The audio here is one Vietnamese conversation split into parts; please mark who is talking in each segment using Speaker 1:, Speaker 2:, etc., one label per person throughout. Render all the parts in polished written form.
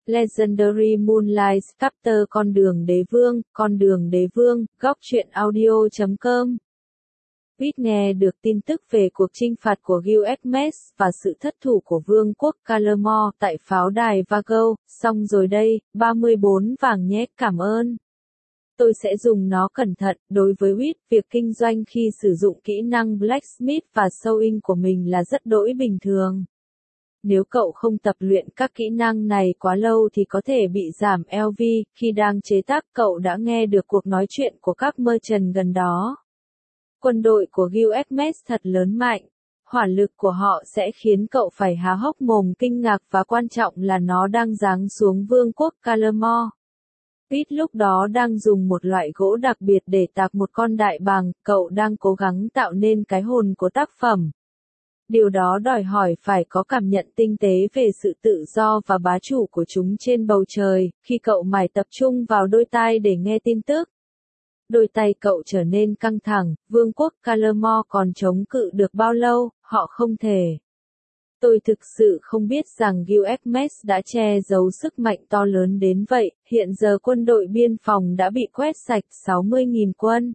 Speaker 1: Legendary Moonlight Sculptor Con đường đế vương, góc truyện audio.com. Reed nghe được tin tức về cuộc chinh phạt của Gilgamesh và sự thất thủ của vương quốc Calamore tại pháo đài Vago, xong rồi đây, 34 vàng nhé, cảm ơn. Tôi sẽ dùng nó cẩn thận. Đối với Reed, việc kinh doanh khi sử dụng kỹ năng Blacksmith và Sewing của mình là rất đỗi bình thường. Nếu cậu không tập luyện các kỹ năng này quá lâu thì có thể bị giảm LV. Khi đang chế tác, cậu đã nghe được cuộc nói chuyện của các merchant gần đó. Quân đội của Gilgamesh thật lớn mạnh. Hỏa lực của họ sẽ khiến cậu phải há hốc mồm kinh ngạc và quan trọng là nó đang giáng xuống vương quốc Calamore. Reed lúc đó đang dùng một loại gỗ đặc biệt để tạc một con đại bàng, cậu đang cố gắng tạo nên cái hồn của tác phẩm. Điều đó đòi hỏi phải có cảm nhận tinh tế về sự tự do và bá chủ của chúng trên bầu trời. Khi cậu mải tập trung vào đôi tai để nghe tin tức, đôi tay cậu trở nên căng thẳng. Vương quốc Calamore còn chống cự được bao lâu? Họ không thể. Tôi thực sự không biết rằng Gilgamesh đã che giấu sức mạnh to lớn đến vậy. Hiện giờ quân đội biên phòng đã bị quét sạch 60.000 quân.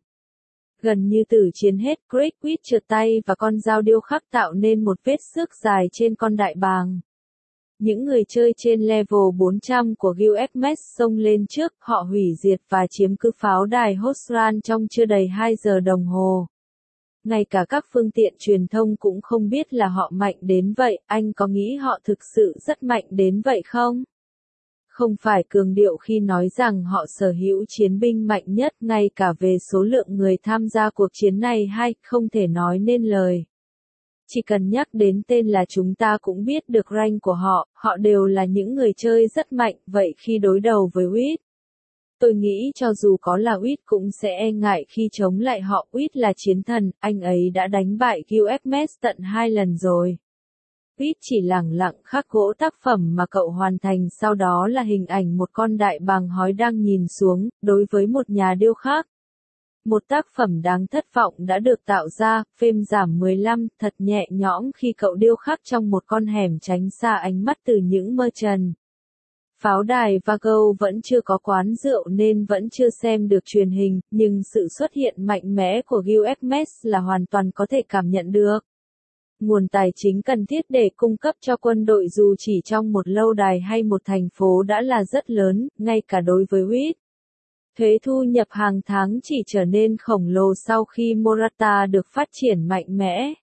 Speaker 1: Gần như tử chiến hết, Greg trượt tay và con dao điêu khắc tạo nên một vết xước dài trên con đại bàng. Những người chơi trên level 400 của Gilgamesh xông lên trước, họ hủy diệt và chiếm cứ pháo đài Hosran trong chưa đầy 2 giờ đồng hồ. Ngay cả các phương tiện truyền thông cũng không biết là họ mạnh đến vậy. Anh có nghĩ họ thực sự rất mạnh đến vậy không? Không phải cường điệu khi nói rằng họ sở hữu chiến binh mạnh nhất, ngay cả về số lượng người tham gia cuộc chiến này hay không thể nói nên lời. Chỉ cần nhắc đến tên là chúng ta cũng biết được rank của họ đều là những người chơi rất mạnh. Vậy khi đối đầu với Reed, tôi nghĩ cho dù có là Reed cũng sẽ e ngại khi chống lại họ. Reed là chiến thần, anh ấy đã đánh bại Gilgamesh tận 2 lần rồi. Reed chỉ lẳng lặng khắc gỗ tác phẩm mà cậu hoàn thành sau đó là hình ảnh một con đại bàng hói đang nhìn xuống. Đối với một nhà điêu khắc, một tác phẩm đáng thất vọng đã được tạo ra. Phêm giảm 15, thật nhẹ nhõm khi cậu điêu khắc trong một con hẻm tránh xa ánh mắt từ những merchant. Pháo đài Vago vẫn chưa có quán rượu nên vẫn chưa xem được truyền hình, nhưng sự xuất hiện mạnh mẽ của Gilgamesh là hoàn toàn có thể cảm nhận được. Nguồn tài chính cần thiết để cung cấp cho quân đội dù chỉ trong một lâu đài hay một thành phố đã là rất lớn, ngay cả đối với Reed. Thuế thu nhập hàng tháng chỉ trở nên khổng lồ sau khi Morata được phát triển mạnh mẽ.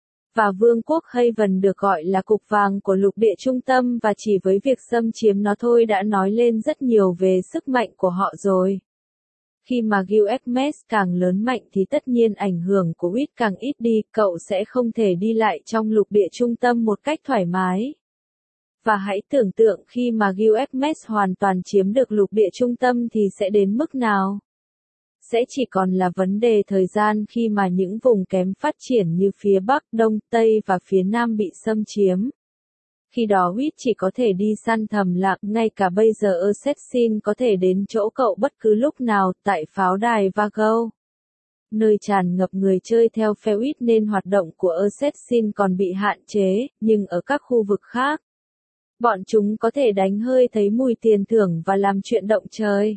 Speaker 1: Và vương quốc Haven được gọi là cục vàng của lục địa trung tâm và chỉ với việc xâm chiếm nó thôi đã nói lên rất nhiều về sức mạnh của họ rồi. Khi mà Gilgamesh càng lớn mạnh thì tất nhiên ảnh hưởng của Reed càng ít đi, cậu sẽ không thể đi lại trong lục địa trung tâm một cách thoải mái. Và hãy tưởng tượng khi mà Gilgamesh hoàn toàn chiếm được lục địa trung tâm thì sẽ đến mức nào? Sẽ chỉ còn là vấn đề thời gian khi mà những vùng kém phát triển như phía Bắc, Đông, Tây và phía Nam bị xâm chiếm. Khi đó Reed chỉ có thể đi săn thầm lặng, ngay cả bây giờ Assassin có thể đến chỗ cậu bất cứ lúc nào, tại pháo đài Vago. Nơi tràn ngập người chơi theo phe Reed nên hoạt động của Assassin còn bị hạn chế, nhưng ở các khu vực khác, bọn chúng có thể đánh hơi thấy mùi tiền thưởng và làm chuyện động trời.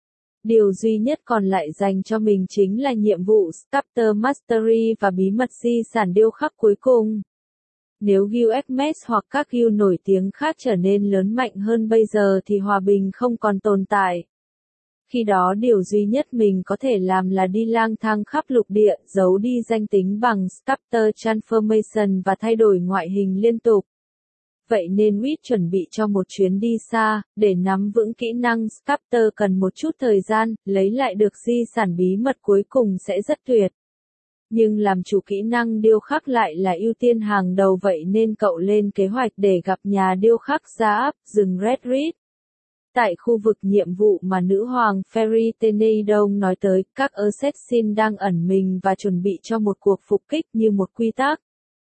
Speaker 1: Điều duy nhất còn lại dành cho mình chính là nhiệm vụ Sculptor Mastery và bí mật di sản điêu khắc cuối cùng. Nếu Gilgamesh hoặc các Gil nổi tiếng khác trở nên lớn mạnh hơn bây giờ thì hòa bình không còn tồn tại. Khi đó điều duy nhất mình có thể làm là đi lang thang khắp lục địa, giấu đi danh tính bằng Sculptor Transformation và thay đổi ngoại hình liên tục. Vậy nên Reed chuẩn bị cho một chuyến đi xa, để nắm vững kỹ năng Sculptor cần một chút thời gian, lấy lại được di sản bí mật cuối cùng sẽ rất tuyệt. Nhưng làm chủ kỹ năng điêu khắc lại là ưu tiên hàng đầu, vậy nên cậu lên kế hoạch để gặp nhà điêu khắc Zaap, rừng Red Reed. Tại khu vực nhiệm vụ mà nữ hoàng Fairy Teneidon nói tới, các assassin đang ẩn mình và chuẩn bị cho một cuộc phục kích như một quy tắc.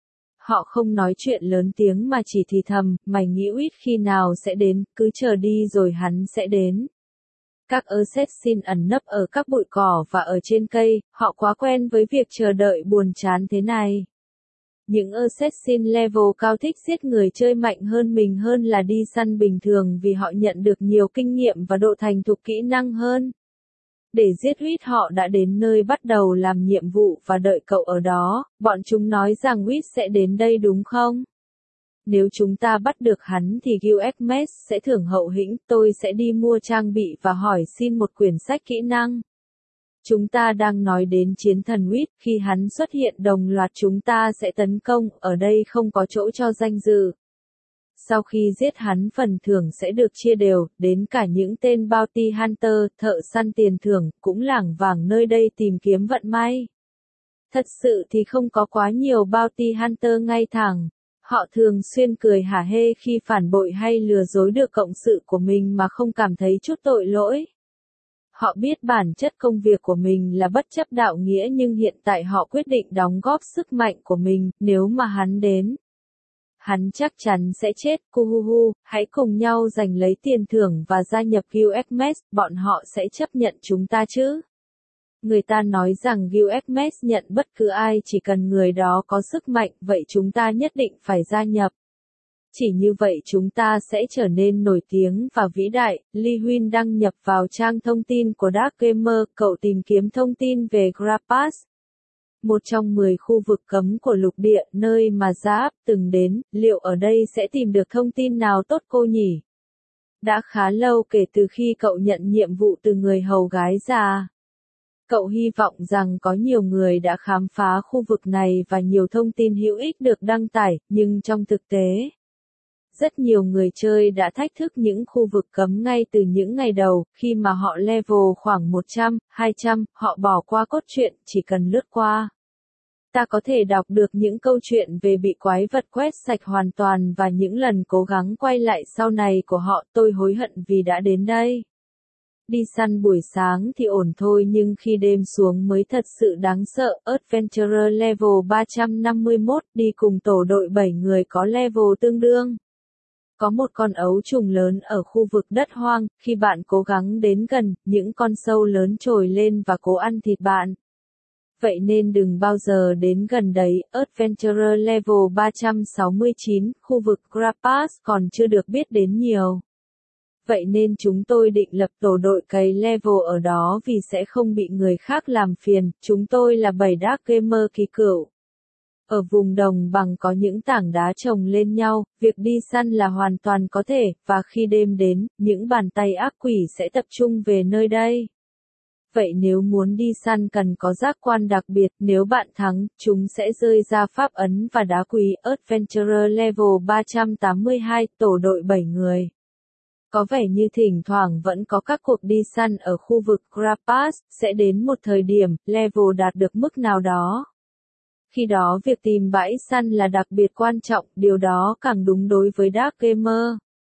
Speaker 1: Họ không nói chuyện lớn tiếng mà chỉ thì thầm, mày nghĩ Reed khi nào sẽ đến, cứ chờ đi rồi hắn sẽ đến. Các assassin ẩn nấp ở các bụi cỏ và ở trên cây, họ quá quen với việc chờ đợi buồn chán thế này. Những assassin level cao thích giết người chơi mạnh hơn mình hơn là đi săn bình thường vì họ nhận được nhiều kinh nghiệm và độ thành thục kỹ năng hơn. Để giết Huyết họ đã đến nơi bắt đầu làm nhiệm vụ và đợi cậu ở đó, bọn chúng nói rằng Huyết sẽ đến đây đúng không? Nếu chúng ta bắt được hắn thì Gilgamesh sẽ thưởng hậu hĩnh, tôi sẽ đi mua trang bị và hỏi xin một quyển sách kỹ năng. Chúng ta đang nói đến chiến thần Huyết, khi hắn xuất hiện đồng loạt chúng ta sẽ tấn công, ở đây không có chỗ cho danh dự. Sau khi giết hắn phần thưởng sẽ được chia đều, đến cả những tên bounty hunter, thợ săn tiền thưởng, cũng lảng vảng nơi đây tìm kiếm vận may. Thật sự thì không có quá nhiều bounty hunter ngay thẳng. Họ thường xuyên cười hả hê khi phản bội hay lừa dối được cộng sự của mình mà không cảm thấy chút tội lỗi. Họ biết bản chất công việc của mình là bất chấp đạo nghĩa nhưng hiện tại họ quyết định đóng góp sức mạnh của mình, nếu mà hắn đến. Hắn chắc chắn sẽ chết, Kuhuhu, hãy cùng nhau giành lấy tiền thưởng và gia nhập Gilgamesh, bọn họ sẽ chấp nhận chúng ta chứ? Người ta nói rằng Gilgamesh nhận bất cứ ai chỉ cần người đó có sức mạnh, vậy chúng ta nhất định phải gia nhập. Chỉ như vậy chúng ta sẽ trở nên nổi tiếng và vĩ đại. Lee Huynh đăng nhập vào trang thông tin của Dark Gamer, cậu tìm kiếm thông tin về Grapas. Một trong 10 khu vực cấm của lục địa, nơi mà Zaap từng đến, liệu ở đây sẽ tìm được thông tin nào tốt cô nhỉ? Đã khá lâu kể từ khi cậu nhận nhiệm vụ từ người hầu gái già. Cậu hy vọng rằng có nhiều người đã khám phá khu vực này và nhiều thông tin hữu ích được đăng tải, nhưng trong thực tế, rất nhiều người chơi đã thách thức những khu vực cấm ngay từ những ngày đầu, khi mà họ level khoảng 100, 200, họ bỏ qua cốt truyện, chỉ cần lướt qua. Ta có thể đọc được những câu chuyện về bị quái vật quét sạch hoàn toàn và những lần cố gắng quay lại sau này của họ, tôi hối hận vì đã đến đây. Đi săn buổi sáng thì ổn thôi nhưng khi đêm xuống mới thật sự đáng sợ. Adventurer level 351 đi cùng tổ đội 7 người có level tương đương. Có một con ấu trùng lớn ở khu vực đất hoang, khi bạn cố gắng đến gần, những con sâu lớn trồi lên và cố ăn thịt bạn. Vậy nên đừng bao giờ đến gần đấy. Adventurer level 369, khu vực Grapas còn chưa được biết đến nhiều. Vậy nên chúng tôi định lập tổ đội cày level ở đó vì sẽ không bị người khác làm phiền, chúng tôi là 7 Dark Gamer kỳ cựu. Ở vùng đồng bằng có những tảng đá chồng lên nhau, việc đi săn là hoàn toàn có thể, và khi đêm đến, những bàn tay ác quỷ sẽ tập trung về nơi đây. Vậy nếu muốn đi săn cần có giác quan đặc biệt, nếu bạn thắng, chúng sẽ rơi ra pháp ấn và đá quý. Adventurer level 382, tổ đội 7 người. Có vẻ như thỉnh thoảng vẫn có các cuộc đi săn ở khu vực Grapas, sẽ đến một thời điểm, level đạt được mức nào đó. Khi đó việc tìm bãi săn là đặc biệt quan trọng, điều đó càng đúng đối với Dark Gamer.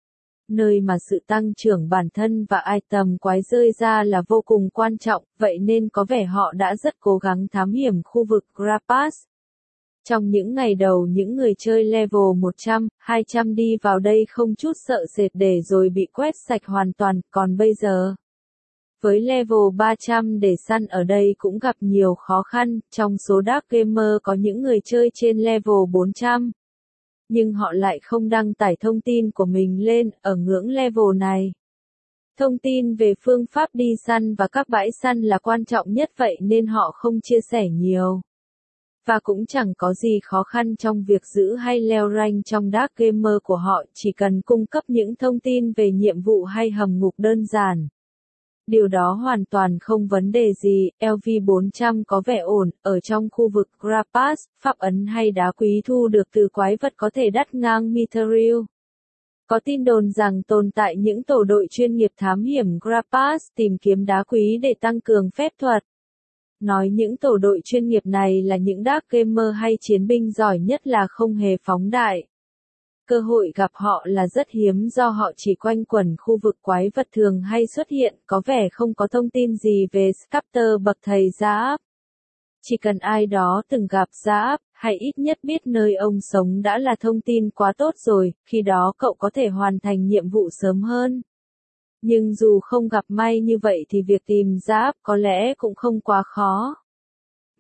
Speaker 1: Nơi mà sự tăng trưởng bản thân và item quái rơi ra là vô cùng quan trọng, vậy nên có vẻ họ đã rất cố gắng thám hiểm khu vực Grapas. Trong những ngày đầu những người chơi level 100, 200 đi vào đây không chút sợ sệt để rồi bị quét sạch hoàn toàn, còn bây giờ, với level 300 để săn ở đây cũng gặp nhiều khó khăn, trong số Dark Gamer có những người chơi trên level 400. Nhưng họ lại không đăng tải thông tin của mình lên, ở ngưỡng level này. Thông tin về phương pháp đi săn và các bãi săn là quan trọng nhất vậy nên họ không chia sẻ nhiều. Và cũng chẳng có gì khó khăn trong việc giữ hay leo rank trong Dark Gamer của họ, chỉ cần cung cấp những thông tin về nhiệm vụ hay hầm ngục đơn giản. Điều đó hoàn toàn không vấn đề gì. LV400 có vẻ ổn, ở trong khu vực Grapas, pháp ấn hay đá quý thu được từ quái vật có thể đắt ngang Mithril. Có tin đồn rằng tồn tại những tổ đội chuyên nghiệp thám hiểm Grapas tìm kiếm đá quý để tăng cường phép thuật. Nói những tổ đội chuyên nghiệp này là những Dark Gamer hay chiến binh giỏi nhất là không hề phóng đại. Cơ hội gặp họ là rất hiếm do họ chỉ quanh quẩn khu vực quái vật thường hay xuất hiện, có vẻ không có thông tin gì về Sculptor bậc thầy Zaap. Chỉ cần ai đó từng gặp Zaap, hay ít nhất biết nơi ông sống đã là thông tin quá tốt rồi, khi đó cậu có thể hoàn thành nhiệm vụ sớm hơn. Nhưng dù không gặp may như vậy thì việc tìm Zaap có lẽ cũng không quá khó.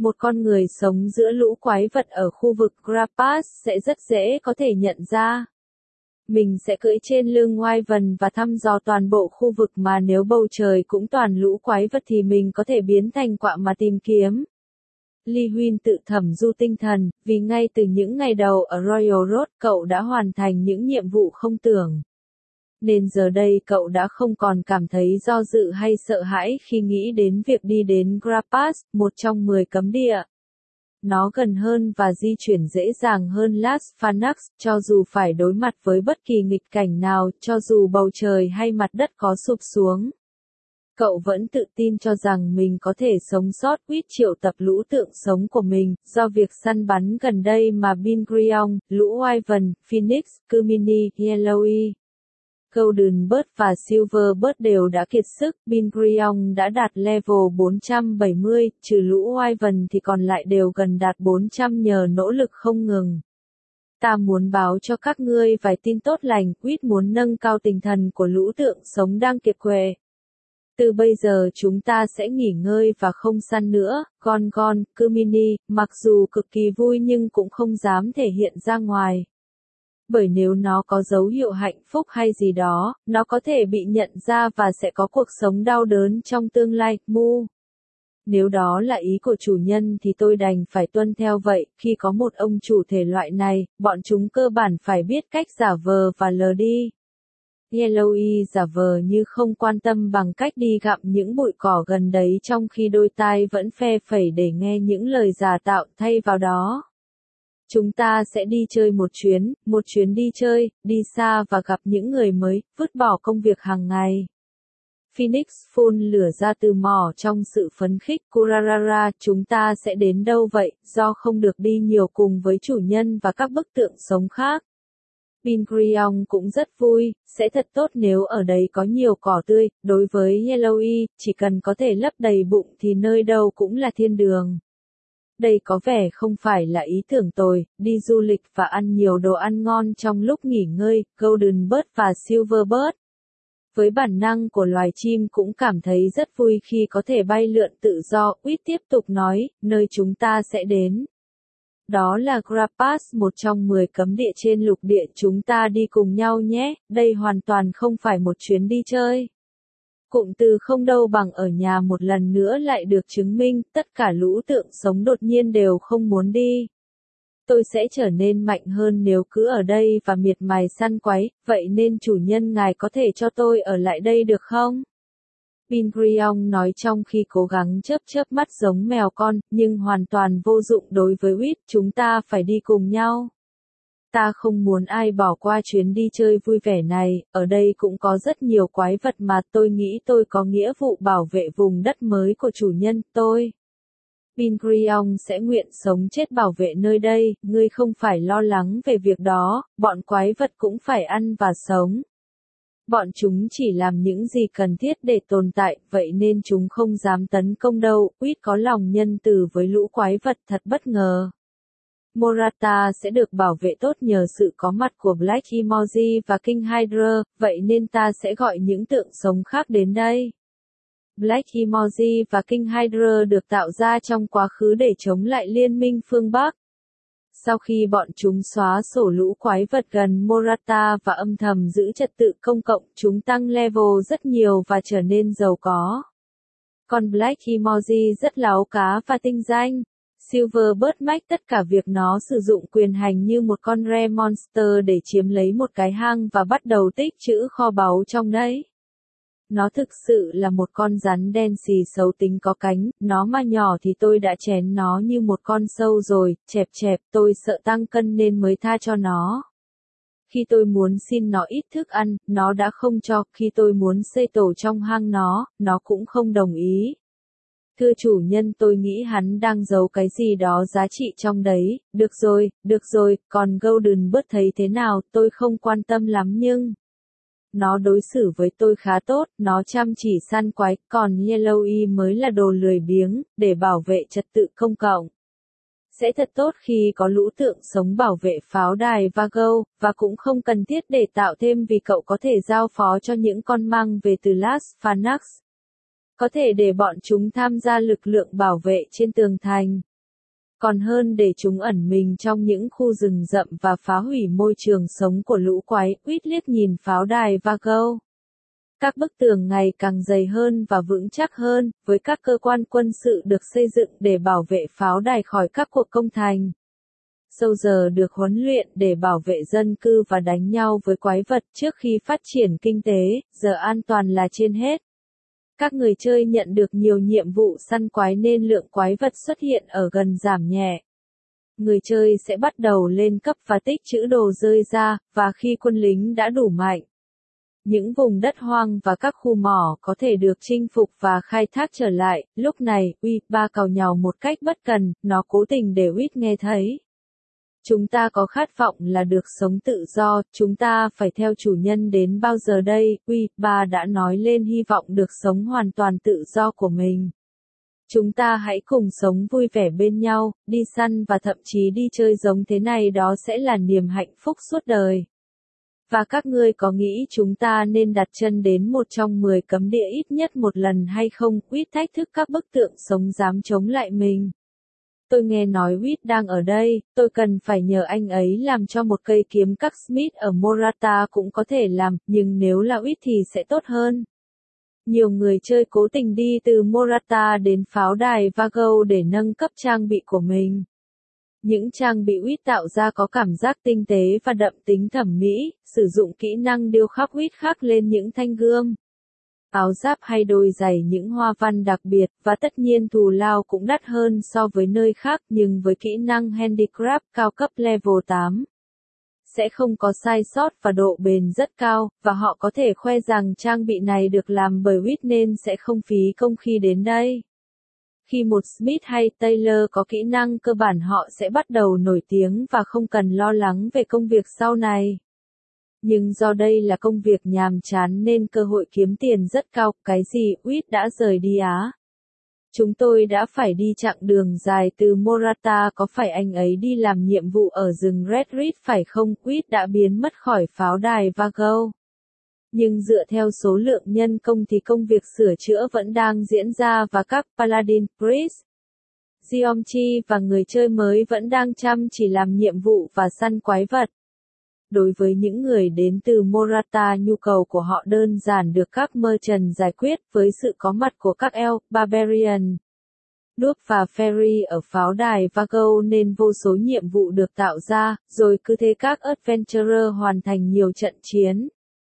Speaker 1: Một con người sống giữa lũ quái vật ở khu vực Grapas sẽ rất dễ có thể nhận ra. Mình sẽ cưỡi trên lưng Wyvern và thăm dò toàn bộ khu vực mà nếu bầu trời cũng toàn lũ quái vật thì mình có thể biến thành quạ mà tìm kiếm. Lee Huynh tự thẩm du tinh thần, vì ngay từ những ngày đầu ở Royal Road cậu đã hoàn thành những nhiệm vụ không tưởng. Nên giờ đây cậu đã không còn cảm thấy do dự hay sợ hãi khi nghĩ đến việc đi đến Grapas, một trong 10 cấm địa. Nó gần hơn và di chuyển dễ dàng hơn Las Phaнаx, cho dù phải đối mặt với bất kỳ nghịch cảnh nào, cho dù bầu trời hay mặt đất có sụp xuống. Cậu vẫn tự tin cho rằng mình có thể sống sót. Quýt triệu tập lũ tượng sống của mình, do việc săn bắn gần đây mà Bingriong, lũ Wyvern, Phoenix, Cumini, Yellowy, Goldenbird và Silverbird đều đã kiệt sức. Bingriong đã đạt level 470, trừ lũ Wyvern thì còn lại đều gần đạt 400 nhờ nỗ lực không ngừng. Ta muốn báo cho các ngươi vài tin tốt lành. Quýt muốn nâng cao tinh thần của lũ tượng sống đang kiệt quệ. Từ bây giờ chúng ta sẽ nghỉ ngơi và không săn nữa. Gon, Cumini, mặc dù cực kỳ vui nhưng cũng không dám thể hiện ra ngoài. Bởi nếu nó có dấu hiệu hạnh phúc hay gì đó, nó có thể bị nhận ra và sẽ có cuộc sống đau đớn trong tương lai. Mu. Nếu đó là ý của chủ nhân thì tôi đành phải tuân theo vậy. Khi có một ông chủ thể loại này, bọn chúng cơ bản phải biết cách giả vờ và lờ đi. Yellowy giả vờ như không quan tâm bằng cách đi gặm những bụi cỏ gần đấy trong khi đôi tai vẫn phe phẩy để nghe những lời giả tạo. Thay vào đó, chúng ta sẽ đi chơi một chuyến đi chơi, đi xa và gặp những người mới, vứt bỏ công việc hàng ngày. Phoenix phun lửa ra từ mỏ trong sự phấn khích. Kurarara, chúng ta sẽ đến đâu vậy, do không được đi nhiều cùng với chủ nhân và các bức tượng sống khác. Bingriong cũng rất vui, sẽ thật tốt nếu ở đây có nhiều cỏ tươi. Đối với Yellowy, chỉ cần có thể lấp đầy bụng thì nơi đâu cũng là thiên đường. Đây có vẻ không phải là ý tưởng tồi, đi du lịch và ăn nhiều đồ ăn ngon trong lúc nghỉ ngơi. Goldenbird và Silverbird, với bản năng của loài chim, cũng cảm thấy rất vui khi có thể bay lượn tự do. Quýt tiếp tục nói, nơi chúng ta sẽ đến. Đó là Grapas, một trong 10 cấm địa trên lục địa. Chúng ta đi cùng nhau nhé. Đây hoàn toàn không phải một chuyến đi chơi. Cụm từ không đâu bằng ở nhà một lần nữa lại được chứng minh. Tất cả lũ tượng sống đột nhiên đều không muốn đi. Tôi sẽ trở nên mạnh hơn nếu cứ ở đây và miệt mài săn quái. Vậy nên chủ nhân ngài có thể cho tôi ở lại đây được không? Bingriong nói trong khi cố gắng chớp mắt giống mèo con, nhưng hoàn toàn vô dụng đối với Quýt. Chúng ta phải đi cùng nhau. Ta không muốn ai bỏ qua chuyến đi chơi vui vẻ này. Ở đây cũng có rất nhiều quái vật mà tôi nghĩ tôi có nghĩa vụ bảo vệ vùng đất mới của chủ nhân tôi. Bingriong sẽ nguyện sống chết bảo vệ nơi đây. Ngươi không phải lo lắng về việc đó. Bọn quái vật cũng phải ăn và sống. Bọn chúng chỉ làm những gì cần thiết để tồn tại, vậy nên chúng không dám tấn công đâu. Quýt có lòng nhân từ với lũ quái vật thật bất ngờ. Morata sẽ được bảo vệ tốt nhờ sự có mặt của Black Emoji và King Hydra, vậy nên ta sẽ gọi những tượng sống khác đến đây. Black Emoji và King Hydra được tạo ra trong quá khứ để chống lại Liên minh phương Bắc. Sau khi bọn chúng xóa sổ lũ quái vật gần Morata và âm thầm giữ trật tự công cộng, chúng tăng level rất nhiều và trở nên giàu có. Còn Black Emoji rất láo cá và tinh danh. Silverbird mách tất cả việc nó sử dụng quyền hành như một con rare monster để chiếm lấy một cái hang và bắt đầu tích trữ kho báu trong đấy. Nó thực sự là một con rắn đen xì xấu tính có cánh, nó mà nhỏ thì tôi đã chén nó như một con sâu rồi. Chẹp, tôi sợ tăng cân nên mới tha cho nó. Khi tôi muốn xin nó ít thức ăn, nó đã không cho. Khi tôi muốn xây tổ trong hang nó cũng không đồng ý. Thưa chủ nhân, tôi nghĩ hắn đang giấu cái gì đó giá trị trong đấy. Được rồi, còn Goldenbird thấy thế nào, tôi không quan tâm lắm nhưng nó đối xử với tôi khá tốt, nó chăm chỉ săn quái, còn Yellowy mới là đồ lười biếng, để bảo vệ trật tự công cộng. Sẽ thật tốt khi có lũ tượng sống bảo vệ pháo đài Vago, và cũng không cần thiết để tạo thêm vì cậu có thể giao phó cho những con mang về từ Las Phaнаx. Có thể để bọn chúng tham gia lực lượng bảo vệ trên tường thành. còn hơn để chúng ẩn mình trong những khu rừng rậm và phá hủy môi trường sống của lũ quái. Quýt liếc nhìn pháo đài Vargo. Các bức tường ngày càng dày hơn và vững chắc hơn, với các cơ quan quân sự được xây dựng để bảo vệ pháo đài khỏi các cuộc công thành. Soldier được huấn luyện để bảo vệ dân cư và đánh nhau với quái vật trước khi phát triển kinh tế, giờ an toàn là trên hết. Các người chơi nhận được nhiều nhiệm vụ săn quái nên lượng quái vật xuất hiện ở gần giảm nhẹ. Người chơi sẽ bắt đầu lên cấp và tích trữ đồ rơi ra, và khi quân lính đã đủ mạnh, những vùng đất hoang và các khu mỏ có thể được chinh phục và khai thác trở lại. Lúc này, Ba càu nhàu một cách bất cần, nó cố tình để Quýt nghe thấy. Chúng ta có khát vọng là được sống tự do, chúng ta phải theo chủ nhân đến bao giờ đây? Ba đã nói lên hy vọng được sống hoàn toàn tự do của mình. Chúng ta hãy cùng sống vui vẻ bên nhau, đi săn và thậm chí đi chơi giống thế này, đó sẽ là niềm hạnh phúc suốt đời. Và các ngươi có nghĩ chúng ta nên đặt chân đến một trong 10 cấm địa ít nhất một lần hay không? Quýt thách thức các bức tượng sống dám chống lại mình. Tôi nghe nói Quýt đang ở đây, tôi cần phải nhờ anh ấy làm cho một cây kiếm các Smith ở Morata cũng có thể làm, nhưng nếu là Quýt thì sẽ tốt hơn. Nhiều người chơi cố tình đi từ Morata đến pháo đài Vargo để nâng cấp trang bị của mình. Những trang bị Quýt tạo ra có cảm giác tinh tế và đậm tính thẩm mỹ, sử dụng kỹ năng điêu khắc Quýt khắc lên những thanh gươm, áo giáp hay đôi giày những hoa văn đặc biệt, và tất nhiên thù lao cũng đắt hơn so với nơi khác, nhưng với kỹ năng handicraft cao cấp level 8, sẽ không có sai sót và độ bền rất cao, và họ có thể khoe rằng trang bị này được làm bởi Quýt nên sẽ không phí công khi đến đây. Khi một Smith hay Taylor có kỹ năng cơ bản, họ sẽ bắt đầu nổi tiếng và không cần lo lắng về công việc sau này. Nhưng do đây là công việc nhàm chán nên cơ hội kiếm tiền rất cao. Cái gì? Quýt đã rời đi á? Chúng tôi đã phải đi chặng đường dài từ Morata, có phải anh ấy đi làm nhiệm vụ ở rừng Red Ridge phải không? Quýt đã biến mất khỏi pháo đài Vargo. Nhưng dựa theo số lượng nhân công thì công việc sửa chữa vẫn đang diễn ra và các Paladin, Priest, Geomchi và người chơi mới vẫn đang chăm chỉ làm nhiệm vụ và săn quái vật. Đối với những người đến từ Morata, nhu cầu của họ đơn giản được các merchant giải quyết với sự có mặt của các elf, barbarian, đuốc và fairy ở pháo đài Vargo nên vô số nhiệm vụ được tạo ra, rồi cứ thế các adventurer hoàn thành nhiều trận chiến.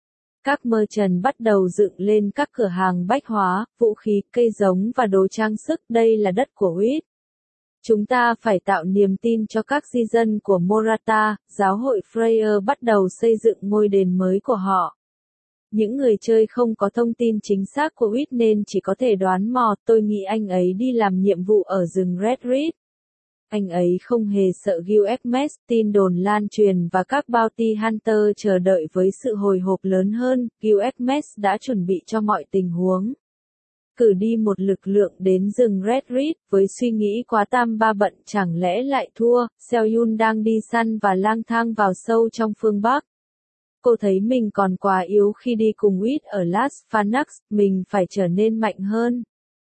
Speaker 1: Các merchant bắt đầu dựng lên các cửa hàng bách hóa, vũ khí, cây giống và đồ trang sức. Đây là đất của Quýt. Chúng ta phải tạo niềm tin cho các di dân của Morata. Giáo hội Freyr bắt đầu xây dựng ngôi đền mới của họ. Những người chơi không có thông tin chính xác của Quýt nên chỉ có thể đoán mò. Tôi nghĩ anh ấy đi làm nhiệm vụ ở rừng Red Ridge. Anh ấy không hề sợ Gilgamesh. Tin đồn lan truyền và các bounty hunter chờ đợi với sự hồi hộp lớn hơn. Gilgamesh đã chuẩn bị cho mọi tình huống. Cử đi một lực lượng đến rừng Red Ridge với suy nghĩ quá tam ba bận, chẳng lẽ lại thua. Selyun đang đi săn và lang thang vào sâu trong phương Bắc. Cô thấy mình còn quá yếu khi đi cùng Quýt ở Las Phaнаx, mình phải trở nên mạnh hơn.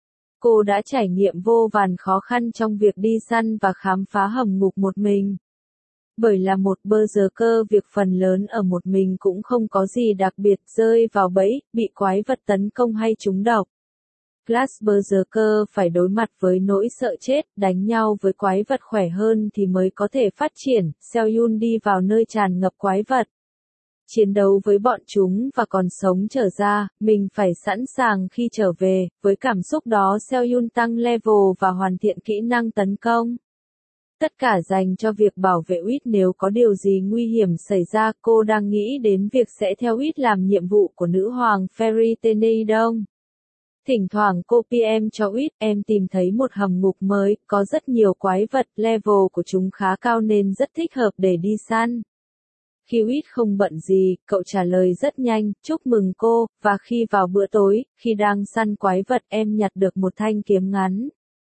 Speaker 1: Cô đã trải nghiệm vô vàn khó khăn trong việc đi săn và khám phá hầm ngục một mình. Bởi là một berserker, việc phần lớn ở một mình cũng không có gì đặc biệt, rơi vào bẫy, bị quái vật tấn công hay trúng độc. Class berserker phải đối mặt với nỗi sợ chết, đánh nhau với quái vật khỏe hơn thì mới có thể phát triển. Selyun đi vào nơi tràn ngập quái vật, chiến đấu với bọn chúng và còn sống trở ra. Mình phải sẵn sàng khi trở về. Với cảm xúc đó, Selyun tăng level và hoàn thiện kỹ năng tấn công. Tất cả dành cho việc bảo vệ Quýt nếu có điều gì nguy hiểm xảy ra. Cô đang nghĩ đến việc sẽ theo Quýt làm nhiệm vụ của nữ hoàng Fairy Teneidon. Thỉnh thoảng cô PM cho Quýt, em tìm thấy một hầm ngục mới, có rất nhiều quái vật, level của chúng khá cao nên rất thích hợp để đi săn. Khi Quýt không bận gì, cậu trả lời rất nhanh, chúc mừng cô, và khi vào bữa tối, khi đang săn quái vật em nhặt được một thanh kiếm ngắn.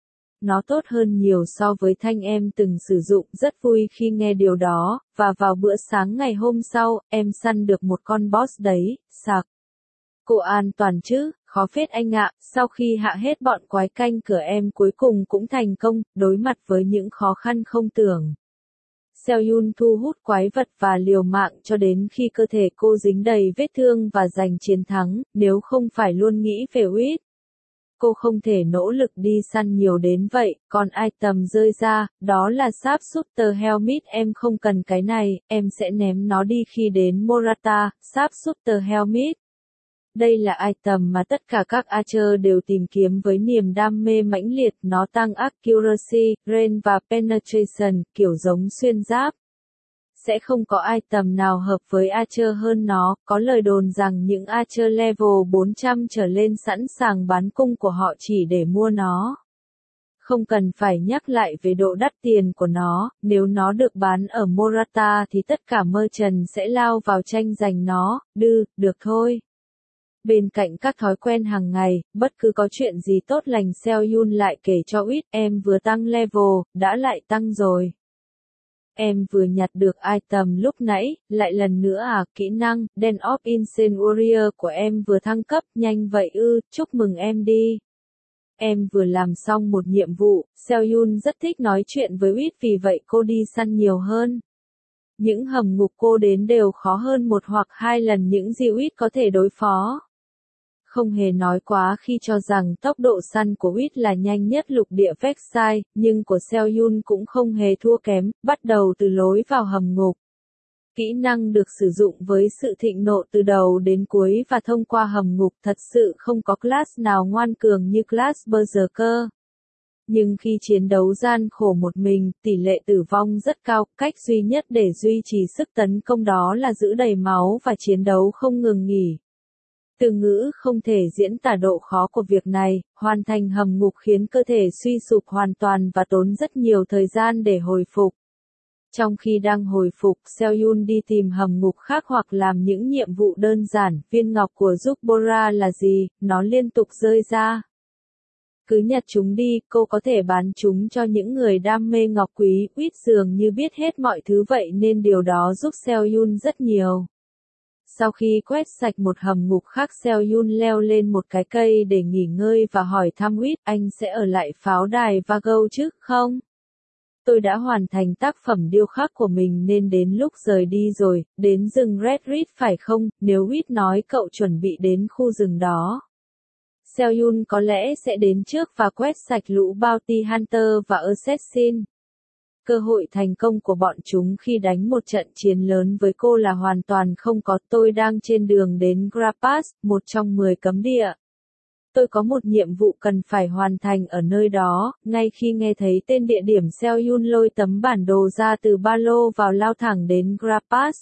Speaker 1: Nó tốt hơn nhiều so với thanh em từng sử dụng, rất vui khi nghe điều đó, và vào bữa sáng ngày hôm sau, em săn được một con boss đấy, sạc. Cô an toàn chứ, khó phết anh ạ, sau khi hạ hết bọn quái canh cửa em cuối cùng cũng thành công, đối mặt với những khó khăn không tưởng. Seohyun thu hút quái vật và liều mạng cho đến khi cơ thể cô dính đầy vết thương và giành chiến thắng, nếu không phải luôn nghĩ về Wit. Cô không thể nỗ lực đi săn nhiều đến vậy, còn item rơi ra, đó là Sharp Shooter Helmet, em không cần cái này, em sẽ ném nó đi khi đến Morata, Sharp Shooter Helmet. Đây là item mà tất cả các archer đều tìm kiếm với niềm đam mê mãnh liệt, nó tăng accuracy, range và penetration, kiểu giống xuyên giáp. Sẽ không có item nào hợp với Archer hơn nó, có lời đồn rằng những Archer level 400 trở lên sẵn sàng bán cung của họ chỉ để mua nó. Không cần phải nhắc lại về độ đắt tiền của nó, nếu nó được bán ở Morata thì tất cả merchant sẽ lao vào tranh giành nó, được thôi. Bên cạnh các thói quen hàng ngày, bất cứ có chuyện gì tốt lành Seohyun lại kể cho Wit, em vừa tăng level, đã lại tăng rồi. Em vừa nhặt được item lúc nãy, lại lần nữa à, kỹ năng, Den of Insane Warrior của em vừa thăng cấp, nhanh vậy ư, chúc mừng em đi. Em vừa làm xong một nhiệm vụ, Seohyun rất thích nói chuyện với Wit vì vậy cô đi săn nhiều hơn. Những hầm ngục cô đến đều khó hơn một hoặc hai lần những gì Wit có thể đối phó. Không hề nói quá khi cho rằng tốc độ săn của Wit là nhanh nhất lục địa Vexai, nhưng của Seohyun cũng không hề thua kém, bắt đầu từ lối vào hầm ngục. Kỹ năng được sử dụng với sự thịnh nộ từ đầu đến cuối và thông qua hầm ngục, thật sự không có class nào ngoan cường như class Berserker. Nhưng khi chiến đấu gian khổ một mình, tỷ lệ tử vong rất cao, cách duy nhất để duy trì sức tấn công đó là giữ đầy máu và chiến đấu không ngừng nghỉ. Từ ngữ không thể diễn tả độ khó của việc này, hoàn thành hầm ngục khiến cơ thể suy sụp hoàn toàn và tốn rất nhiều thời gian để hồi phục. Trong khi đang hồi phục, Seohyun đi tìm hầm ngục khác hoặc làm những nhiệm vụ đơn giản, viên ngọc của Zubora là gì, nó liên tục rơi ra. Cứ nhặt chúng đi, cô có thể bán chúng cho những người đam mê ngọc quý, Wit dường như biết hết mọi thứ vậy nên điều đó giúp Seohyun rất nhiều. Sau khi quét sạch một hầm ngục khác Seohyun leo lên một cái cây để nghỉ ngơi và hỏi thăm Wit, anh sẽ ở lại pháo đài Vago chứ không? Tôi đã hoàn thành tác phẩm điêu khắc của mình nên đến lúc rời đi rồi, đến rừng Red Ridge phải không, nếu Wit nói cậu chuẩn bị đến khu rừng đó. Seohyun có lẽ sẽ đến trước và quét sạch lũ Bounty Hunter và Assassin. Cơ hội thành công của bọn chúng khi đánh một trận chiến lớn với cô là hoàn toàn không có. Tôi đang trên đường đến Grapas, một trong 10 cấm địa. Tôi có một nhiệm vụ cần phải hoàn thành ở nơi đó, ngay khi nghe thấy tên địa điểm Seohyun lôi tấm bản đồ ra từ ba lô vào lao thẳng đến Grapas.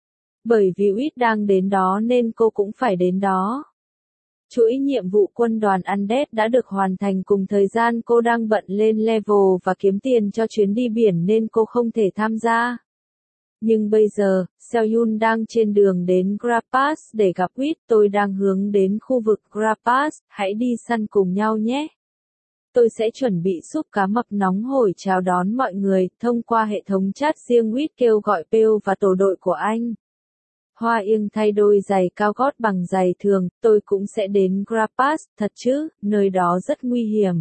Speaker 1: Bởi vì Wit đang đến đó nên cô cũng phải đến đó. Chuỗi nhiệm vụ quân đoàn Undead đã được hoàn thành cùng thời gian cô đang bận lên level và kiếm tiền cho chuyến đi biển nên cô không thể tham gia. Nhưng bây giờ, Seohyun đang trên đường đến Grapas để gặp Wit, tôi đang hướng đến khu vực Grapas, hãy đi săn cùng nhau nhé. Tôi sẽ chuẩn bị súp cá mập nóng hổi chào đón mọi người, thông qua hệ thống chat riêng Wit kêu gọi Pale và tổ đội của anh. Hoa Yên thay đôi giày cao gót bằng giày thường, tôi cũng sẽ đến Grapas, thật chứ, nơi đó rất nguy hiểm.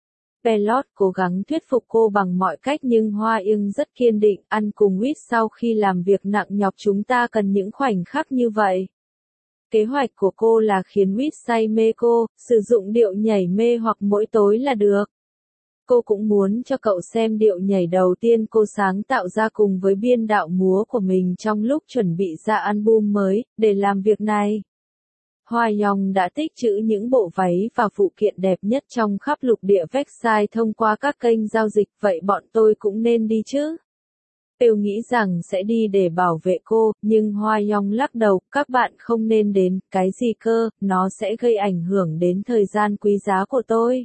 Speaker 1: Pelot cố gắng thuyết phục cô bằng mọi cách nhưng Hoa Yên rất kiên định, ăn cùng Wit sau khi làm việc nặng nhọc chúng ta cần những khoảnh khắc như vậy. Kế hoạch của cô là khiến Wit say mê cô, sử dụng điệu nhảy mê hoặc mỗi tối là được. Cô cũng muốn cho cậu xem điệu nhảy đầu tiên cô sáng tạo ra cùng với biên đạo múa của mình trong lúc chuẩn bị ra album mới, để làm việc này. Hoa Yong đã tích trữ những bộ váy và phụ kiện đẹp nhất trong khắp lục địa Vexai thông qua các kênh giao dịch, vậy bọn tôi cũng nên đi chứ? Tiêu nghĩ rằng sẽ đi để bảo vệ cô, nhưng Hoa Yong lắc đầu, các bạn không nên đến, cái gì cơ, nó sẽ gây ảnh hưởng đến thời gian quý giá của tôi.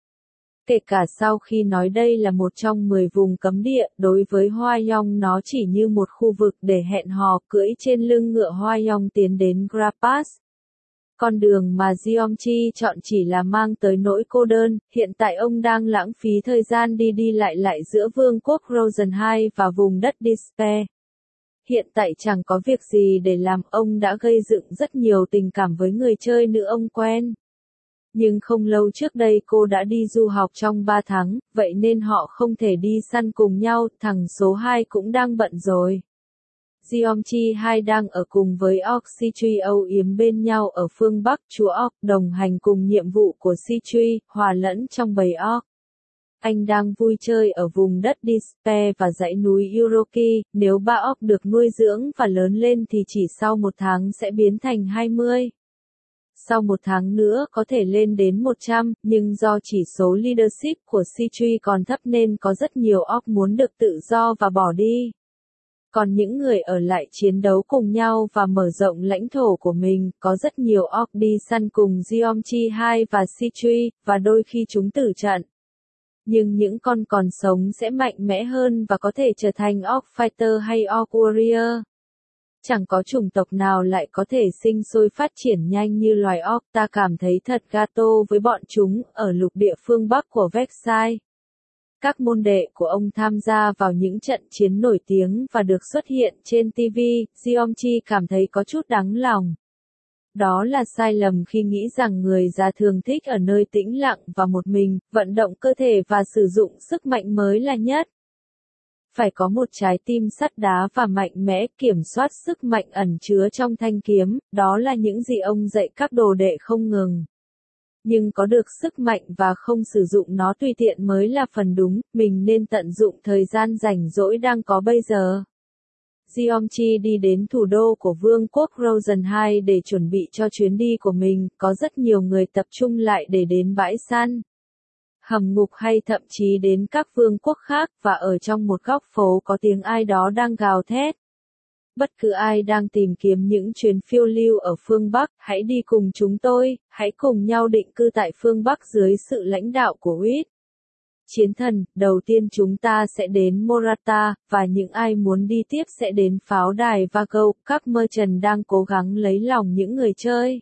Speaker 1: Kể cả sau khi nói đây là một trong 10 vùng cấm địa, đối với Hoa Yong nó chỉ như một khu vực để hẹn hò, cưỡi trên lưng ngựa Hoa Yong tiến đến Grapas. Con đường mà Jeongchi chọn chỉ là mang tới nỗi cô đơn, hiện tại ông đang lãng phí thời gian đi lại giữa vương quốc Rosenheim và vùng đất Despair. Hiện tại chẳng có việc gì để làm, ông đã gây dựng rất nhiều tình cảm với người chơi nữ ông quen. Nhưng không lâu trước đây cô đã đi du học trong 3 tháng, vậy nên họ không thể đi săn cùng nhau, thằng số 2 cũng đang bận rồi. Jeongji 2 đang ở cùng với Ok Si-truy âu yếm bên nhau ở phương Bắc chúa Ok, đồng hành cùng nhiệm vụ của Si-truy, hòa lẫn trong bầy Ok. Anh đang vui chơi ở vùng đất Dispe và dãy núi Uroki, nếu ba Ok được nuôi dưỡng và lớn lên thì chỉ sau 1 tháng sẽ biến thành 20. Sau 1 tháng nữa có thể lên đến 100, nhưng do chỉ số leadership của Si-truy còn thấp nên có rất nhiều Ok muốn được tự do và bỏ đi. Còn những người ở lại chiến đấu cùng nhau và mở rộng lãnh thổ của mình, có rất nhiều Ok đi săn cùng Jeongji 2 và Si-truy, và đôi khi chúng tử trận. Nhưng những con còn sống sẽ mạnh mẽ hơn và có thể trở thành Ok Fighter hay Ok Warrior. Chẳng có chủng tộc nào lại có thể sinh sôi phát triển nhanh như loài Ok, ta cảm thấy thật gato với bọn chúng, ở lục địa phương Bắc của Versailles. Các môn đệ của ông tham gia vào những trận chiến nổi tiếng và được xuất hiện trên TV, Jeongji cảm thấy có chút đáng lòng. Đó là sai lầm khi nghĩ rằng người già thường thích ở nơi tĩnh lặng và một mình, vận động cơ thể và sử dụng sức mạnh mới là nhất. Phải có một trái tim sắt đá và mạnh mẽ, kiểm soát sức mạnh ẩn chứa trong thanh kiếm, đó là những gì ông dạy các đồ đệ không ngừng. Nhưng có được sức mạnh và không sử dụng nó tùy tiện mới là phần đúng, mình nên tận dụng thời gian rảnh rỗi đang có bây giờ. Jeongji đi đến thủ đô của Vương quốc Rosen 2 để chuẩn bị cho chuyến đi của mình, có rất nhiều người tập trung lại để đến bãi săn, hầm ngục hay thậm chí đến các vương quốc khác, và ở trong một góc phố có tiếng ai đó đang gào thét. Bất cứ ai đang tìm kiếm những chuyến phiêu lưu ở phương Bắc, hãy đi cùng chúng tôi, hãy cùng nhau định cư tại phương Bắc dưới sự lãnh đạo của Huyết. Chiến thần, đầu tiên chúng ta sẽ đến Morata, và những ai muốn đi tiếp sẽ đến pháo đài Vago, các merchant đang cố gắng lấy lòng những người chơi.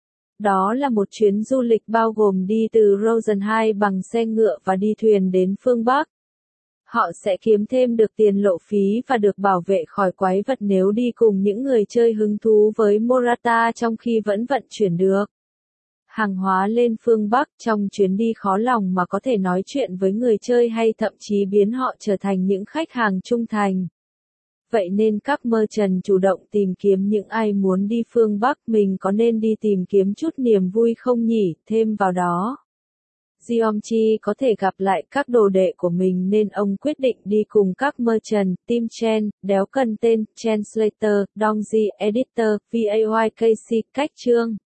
Speaker 1: Đó là một chuyến du lịch bao gồm đi từ Rosen 2 bằng xe ngựa và đi thuyền đến phương Bắc. Họ sẽ kiếm thêm được tiền lộ phí và được bảo vệ khỏi quái vật nếu đi cùng những người chơi hứng thú với Morata trong khi vẫn vận chuyển được hàng hóa lên phương Bắc trong chuyến đi khó lòng mà có thể nói chuyện với người chơi hay thậm chí biến họ trở thành những khách hàng trung thành. Vậy nên các merchant chủ động tìm kiếm những ai muốn đi phương Bắc, mình có nên đi tìm kiếm chút niềm vui không nhỉ, thêm vào đó. Jeongji có thể gặp lại các đồ đệ của mình nên ông quyết định đi cùng các merchant, Tim Chen, đéo cần tên, Translator, Dongji, Editor, VAYKC, cách chương.